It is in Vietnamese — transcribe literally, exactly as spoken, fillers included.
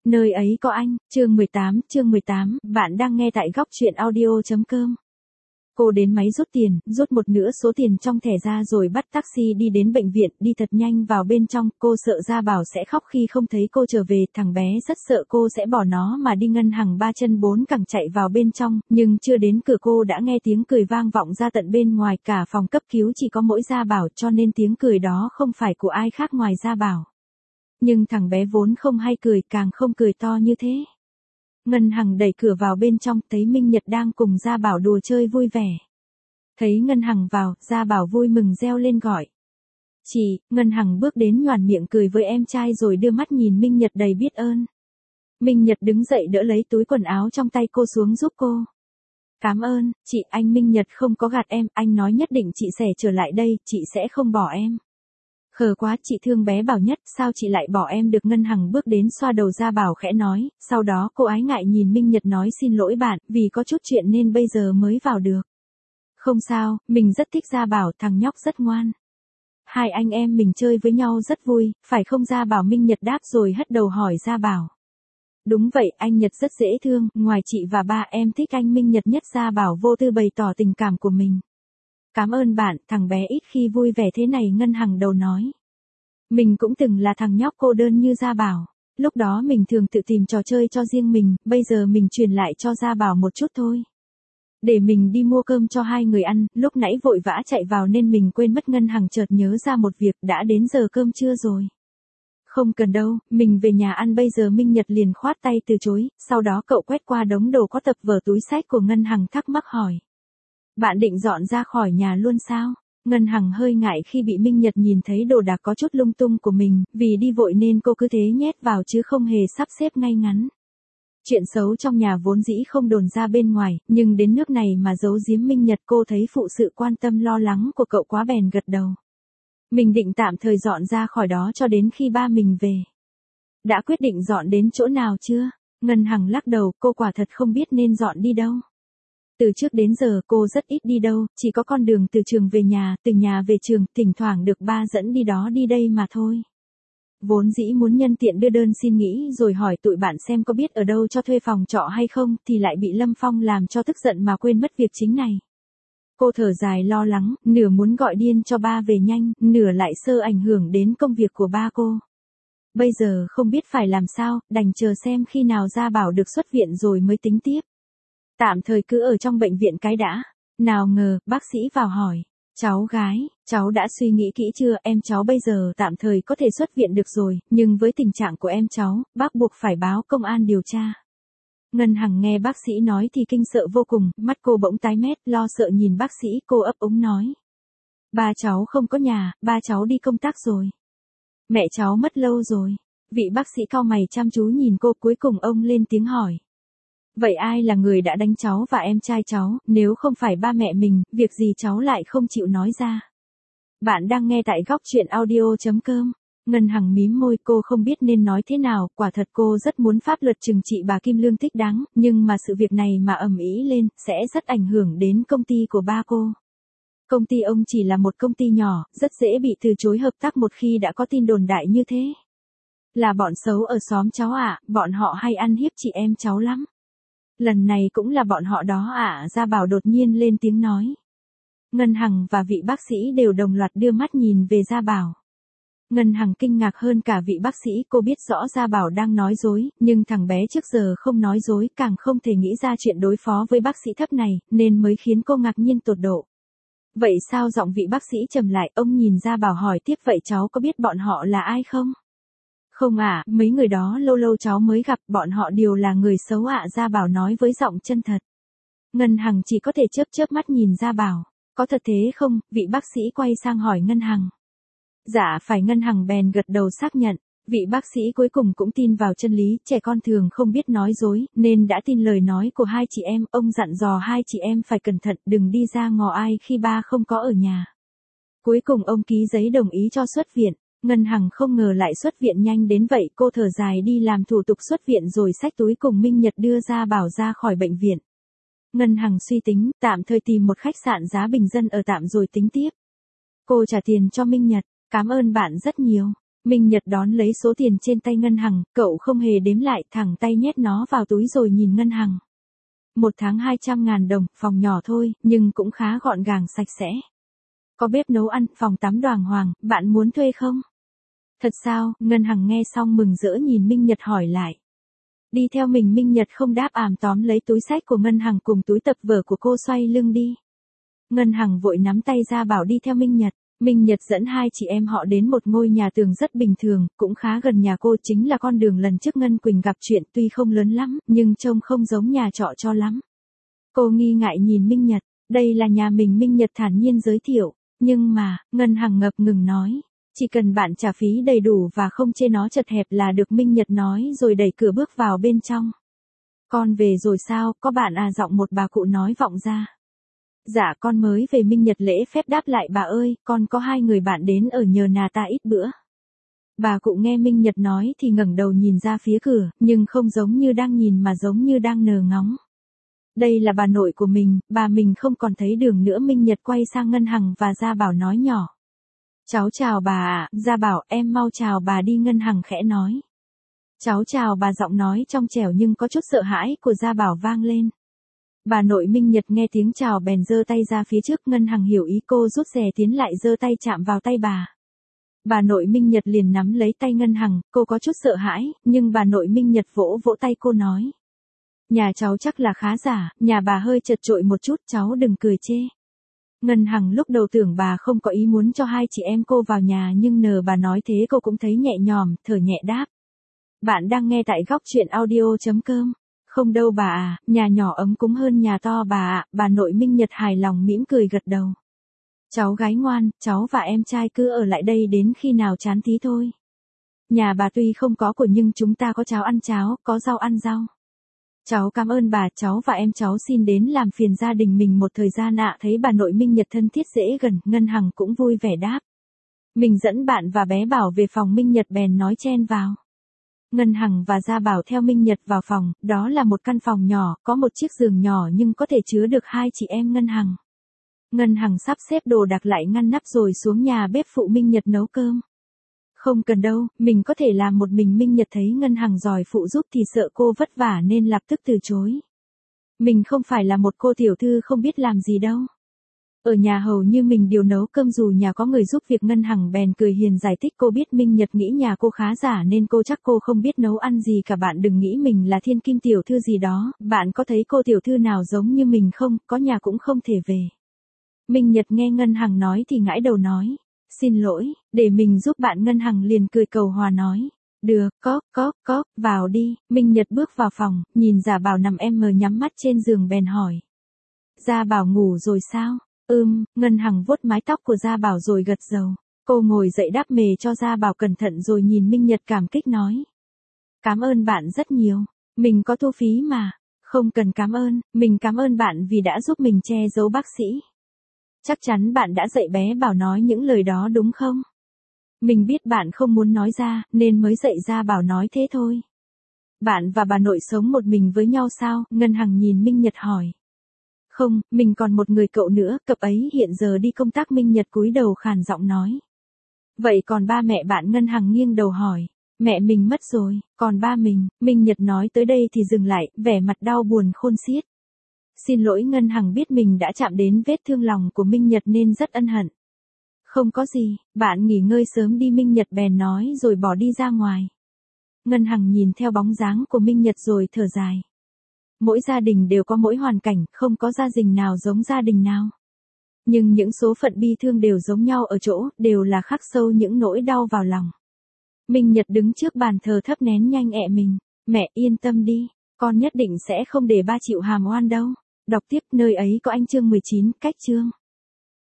Nơi ấy có anh, chương mười tám, chương mười tám, bạn đang nghe tại góc truyện audio.com. Cô đến máy rút tiền, rút một nửa số tiền trong thẻ ra rồi bắt taxi đi đến bệnh viện, đi thật nhanh vào bên trong, cô sợ Gia Bảo sẽ khóc khi không thấy cô trở về, thằng bé rất sợ cô sẽ bỏ nó mà đi ngân hàng ba chân bốn cẳng chạy vào bên trong, nhưng chưa đến cửa cô đã nghe tiếng cười vang vọng ra tận bên ngoài, cả phòng cấp cứu chỉ có mỗi Gia Bảo cho nên tiếng cười đó không phải của ai khác ngoài Gia Bảo. Nhưng thằng bé vốn không hay cười, càng không cười to như thế. Ngân Hằng đẩy cửa vào bên trong, thấy Minh Nhật đang cùng Gia Bảo đùa chơi vui vẻ. Thấy Ngân Hằng vào, Gia Bảo vui mừng reo lên gọi. Chị, Ngân Hằng bước đến nhoẻn miệng cười với em trai rồi đưa mắt nhìn Minh Nhật đầy biết ơn. Minh Nhật đứng dậy đỡ lấy túi quần áo trong tay cô xuống giúp cô. Cảm ơn, chị, anh Minh Nhật không có gạt em, anh nói nhất định chị sẽ trở lại đây, chị sẽ không bỏ em. Khờ quá, chị thương bé Bảo nhất, sao chị lại bỏ em được? Ngân Hằng bước đến xoa đầu Gia Bảo khẽ nói, sau đó cô ái ngại nhìn Minh Nhật nói xin lỗi bạn, vì có chút chuyện nên bây giờ mới vào được. Không sao, mình rất thích Gia Bảo, thằng nhóc rất ngoan. Hai anh em mình chơi với nhau rất vui, phải không? Gia Bảo. Minh Nhật đáp rồi hất đầu hỏi Gia Bảo. Đúng vậy, anh Nhật rất dễ thương, ngoài chị và ba em thích anh Minh Nhật nhất. Gia Bảo vô tư bày tỏ tình cảm của mình. Cảm ơn bạn, thằng bé ít khi vui vẻ thế này. Ngân Hằng đầu nói. Mình cũng từng là thằng nhóc cô đơn như Gia Bảo. Lúc đó mình thường tự tìm trò chơi cho riêng mình, bây giờ mình truyền lại cho Gia Bảo một chút thôi. Để mình đi mua cơm cho hai người ăn, lúc nãy vội vã chạy vào nên mình quên mất. Ngân Hằng chợt nhớ ra một việc, đã đến giờ cơm trưa rồi. Không cần đâu, mình về nhà ăn bây giờ. Minh Nhật liền khoát tay từ chối, sau đó cậu quét qua đống đồ có tập vở túi xách của Ngân Hằng thắc mắc hỏi. Bạn định dọn ra khỏi nhà luôn sao? Ngân Hằng hơi ngại khi bị Minh Nhật nhìn thấy đồ đạc có chút lung tung của mình, vì đi vội nên cô cứ thế nhét vào chứ không hề sắp xếp ngay ngắn. Chuyện xấu trong nhà vốn dĩ không đồn ra bên ngoài, nhưng đến nước này mà giấu giếm Minh Nhật, cô thấy phụ sự quan tâm lo lắng của cậu quá bèn gật đầu. Mình định tạm thời dọn ra khỏi đó cho đến khi ba mình về. Đã quyết định dọn đến chỗ nào chưa? Ngân Hằng lắc đầu, cô quả thật không biết nên dọn đi đâu. Từ trước đến giờ cô rất ít đi đâu, chỉ có con đường từ trường về nhà, từ nhà về trường, thỉnh thoảng được ba dẫn đi đó đi đây mà thôi. Vốn dĩ muốn nhân tiện đưa đơn xin nghỉ rồi hỏi tụi bạn xem có biết ở đâu cho thuê phòng trọ hay không, thì lại bị Lâm Phong làm cho tức giận mà quên mất việc chính này. Cô thở dài lo lắng, nửa muốn gọi điên cho ba về nhanh, nửa lại sợ ảnh hưởng đến công việc của ba cô. Bây giờ không biết phải làm sao, đành chờ xem khi nào Gia Bảo được xuất viện rồi mới tính tiếp. Tạm thời cứ ở trong bệnh viện cái đã. Nào ngờ, bác sĩ vào hỏi. Cháu gái, cháu đã suy nghĩ kỹ chưa? Em cháu bây giờ tạm thời có thể xuất viện được rồi, nhưng với tình trạng của em cháu, bác buộc phải báo công an điều tra. Ngân Hằng nghe bác sĩ nói thì kinh sợ vô cùng, mắt cô bỗng tái mét, lo sợ nhìn bác sĩ, cô ấp úng nói. Ba cháu không có nhà, ba cháu đi công tác rồi. Mẹ cháu mất lâu rồi. Vị bác sĩ cau mày chăm chú nhìn cô, cuối cùng ông lên tiếng hỏi. Vậy ai là người đã đánh cháu và em trai cháu? Nếu không phải ba mẹ mình, việc gì cháu lại không chịu nói ra? Bạn đang nghe tại góc truyện audio.com. Ngân Hằng mím môi, cô không biết nên nói thế nào, quả thật cô rất muốn pháp luật trừng trị bà Kim Lương thích đáng, nhưng mà sự việc này mà ầm ĩ lên, sẽ rất ảnh hưởng đến công ty của ba cô. Công ty ông chỉ là một công ty nhỏ, rất dễ bị từ chối hợp tác một khi đã có tin đồn đại như thế. Là bọn xấu ở xóm cháu ạ, bọn họ hay ăn hiếp chị em cháu lắm. Lần này cũng là bọn họ đó ạ. À, Gia Bảo đột nhiên lên tiếng nói. Ngân Hằng và vị bác sĩ đều đồng loạt đưa mắt nhìn về Gia Bảo. Ngân Hằng kinh ngạc hơn cả vị bác sĩ, cô biết rõ Gia Bảo đang nói dối, nhưng thằng bé trước giờ không nói dối, càng không thể nghĩ ra chuyện đối phó với bác sĩ thấp này, nên mới khiến cô ngạc nhiên tột độ. Vậy sao? Giọng vị bác sĩ trầm lại, ông nhìn Gia Bảo hỏi tiếp, vậy cháu có biết bọn họ là ai không? Không ạ, à, mấy người đó lâu lâu cháu mới gặp, bọn họ đều là người xấu ạ. À, Gia Bảo nói với giọng chân thật. Ngân Hằng chỉ có thể chớp chớp mắt nhìn Gia Bảo. Có thật thế không? Vị bác sĩ quay sang hỏi Ngân Hằng. Dạ phải. Ngân Hằng bèn gật đầu xác nhận. Vị bác sĩ cuối cùng cũng tin vào chân lý, trẻ con thường không biết nói dối, nên đã tin lời nói của hai chị em. Ông dặn dò hai chị em phải cẩn thận, đừng đi ra ngò ai khi ba không có ở nhà. Cuối cùng ông ký giấy đồng ý cho xuất viện. Ngân Hằng không ngờ lại xuất viện nhanh đến vậy, cô thở dài đi làm thủ tục xuất viện rồi xách túi cùng Minh Nhật đưa Gia Bảo ra khỏi bệnh viện. Ngân Hằng suy tính, tạm thời tìm một khách sạn giá bình dân ở tạm rồi tính tiếp. Cô trả tiền cho Minh Nhật, cảm ơn bạn rất nhiều. Minh Nhật đón lấy số tiền trên tay Ngân Hằng, cậu không hề đếm lại, thẳng tay nhét nó vào túi rồi nhìn Ngân Hằng. Một tháng hai trăm ngàn đồng, phòng nhỏ thôi, nhưng cũng khá gọn gàng sạch sẽ. Có bếp nấu ăn, phòng tắm đoàng hoàng, bạn muốn thuê không? Thật sao? Ngân Hằng nghe xong mừng rỡ nhìn Minh Nhật hỏi lại. Đi theo mình. Minh Nhật không đáp, àm tóm lấy túi xách của Ngân Hằng cùng túi tập vở của cô xoay lưng đi. Ngân Hằng vội nắm tay ra bảo đi theo Minh Nhật. Minh Nhật dẫn hai chị em họ đến một ngôi nhà tường rất bình thường, cũng khá gần nhà cô, chính là con đường lần trước Ngân Quỳnh gặp chuyện, tuy không lớn lắm, nhưng trông không giống nhà trọ cho lắm. Cô nghi ngại nhìn Minh Nhật, đây là nhà mình. Minh Nhật thản nhiên giới thiệu, nhưng mà, Ngân Hằng ngập ngừng nói, chỉ cần bạn trả phí đầy đủ và không chê nó chật hẹp là được. Minh Nhật nói rồi đẩy cửa bước vào bên trong. Con về rồi sao, có bạn à? Giọng một bà cụ nói vọng ra. Dạ con mới về. Minh Nhật lễ phép đáp lại, bà ơi, con có hai người bạn đến ở nhờ nà ta ít bữa. Bà cụ nghe Minh Nhật nói thì ngẩng đầu nhìn ra phía cửa, nhưng không giống như đang nhìn mà giống như đang nờ ngóng. Đây là bà nội của mình, bà mình không còn thấy đường nữa. Minh Nhật quay sang Ngân Hằng và Gia Bảo nói nhỏ. Cháu chào bà ạ. Gia Bảo, em mau chào bà đi. Ngân Hằng khẽ nói. Cháu chào bà. Giọng nói trong trẻo nhưng có chút sợ hãi của Gia Bảo vang lên. Bà nội Minh Nhật nghe tiếng chào bèn giơ tay ra phía trước. Ngân Hằng hiểu ý cô, rút rè tiến lại giơ tay chạm vào tay bà. Bà nội Minh Nhật liền nắm lấy tay Ngân Hằng, cô có chút sợ hãi, nhưng bà nội Minh Nhật vỗ vỗ tay cô nói. Nhà cháu chắc là khá giả, nhà bà hơi chật chội một chút, cháu đừng cười chê. Ngân Hằng lúc đầu tưởng bà không có ý muốn cho hai chị em cô vào nhà, nhưng nờ bà nói thế cô cũng thấy nhẹ nhòm, thở nhẹ đáp. Bạn đang nghe tại góc truyện audio chấm com. Không đâu bà à, nhà nhỏ ấm cúng hơn nhà to bà ạ. Bà nội Minh Nhật hài lòng mỉm cười gật đầu. Cháu gái ngoan, cháu và em trai cứ ở lại đây đến khi nào chán tí thôi. Nhà bà tuy không có của nhưng chúng ta có cháo ăn cháo, có rau ăn rau. Cháu cảm ơn bà, cháu và em cháu xin đến làm phiền gia đình mình một thời gian ạ. Thấy bà nội Minh Nhật thân thiết dễ gần, Ngân Hằng cũng vui vẻ đáp. Mình dẫn bạn và bé Bảo về phòng. Minh Nhật bèn nói chen vào. Ngân Hằng và Gia Bảo theo Minh Nhật vào phòng, đó là một căn phòng nhỏ, có một chiếc giường nhỏ nhưng có thể chứa được hai chị em Ngân Hằng. Ngân Hằng sắp xếp đồ đạc lại ngăn nắp rồi xuống nhà bếp phụ Minh Nhật nấu cơm. Không cần đâu, mình có thể làm một mình. Minh Nhật thấy Ngân Hằng giỏi phụ giúp thì sợ cô vất vả nên lập tức từ chối. Mình không phải là một cô tiểu thư không biết làm gì đâu. Ở nhà hầu như mình điều nấu cơm, dù nhà có người giúp việc. Ngân Hằng bèn cười hiền giải thích. Cô biết Minh Nhật nghĩ nhà cô khá giả nên cô chắc cô không biết nấu ăn gì cả. Bạn đừng nghĩ mình là thiên kim tiểu thư gì đó, bạn có thấy cô tiểu thư nào giống như mình không, có nhà cũng không thể về. Minh Nhật nghe Ngân Hằng nói thì ngãi đầu nói. Xin lỗi, để mình giúp bạn. Ngân Hằng liền cười cầu hòa nói. Được, có, có, có, vào đi. Minh Nhật bước vào phòng, nhìn Gia Bảo nằm em mờ nhắm mắt trên giường bèn hỏi. Gia Bảo ngủ rồi sao? Ừm, Ngân Hằng vuốt mái tóc của Gia Bảo rồi gật đầu. Cô ngồi dậy đắp mề cho Gia Bảo cẩn thận rồi nhìn Minh Nhật cảm kích nói. Cảm ơn bạn rất nhiều, mình có thu phí mà. Không cần cảm ơn, mình cảm ơn bạn vì đã giúp mình che giấu bác sĩ. Chắc chắn bạn đã dạy bé Bảo nói những lời đó đúng không? Mình biết bạn không muốn nói ra, nên mới dạy Gia Bảo nói thế thôi. Bạn và bà nội sống một mình với nhau sao? Ngân Hằng nhìn Minh Nhật hỏi. Không, mình còn một người cậu nữa, cậu ấy hiện giờ đi công tác. Minh Nhật cúi đầu khàn giọng nói. Vậy còn ba mẹ bạn? Ngân Hằng nghiêng đầu hỏi. Mẹ mình mất rồi, còn ba mình. Minh Nhật nói tới đây thì dừng lại, vẻ mặt đau buồn khôn xiết. Xin lỗi. Ngân Hằng biết mình đã chạm đến vết thương lòng của Minh Nhật nên rất ân hận. Không có gì, bạn nghỉ ngơi sớm đi. Minh Nhật bèn nói rồi bỏ đi ra ngoài. Ngân Hằng nhìn theo bóng dáng của Minh Nhật rồi thở dài. Mỗi gia đình đều có mỗi hoàn cảnh, không có gia đình nào giống gia đình nào. Nhưng những số phận bi thương đều giống nhau ở chỗ, đều là khắc sâu những nỗi đau vào lòng. Minh Nhật đứng trước bàn thờ thấp nén nhanh ẹ mình. Mẹ yên tâm đi, con nhất định sẽ không để ba chịu hàm oan đâu. Đọc tiếp, nơi ấy có anh. Chương mười chín, cách chương.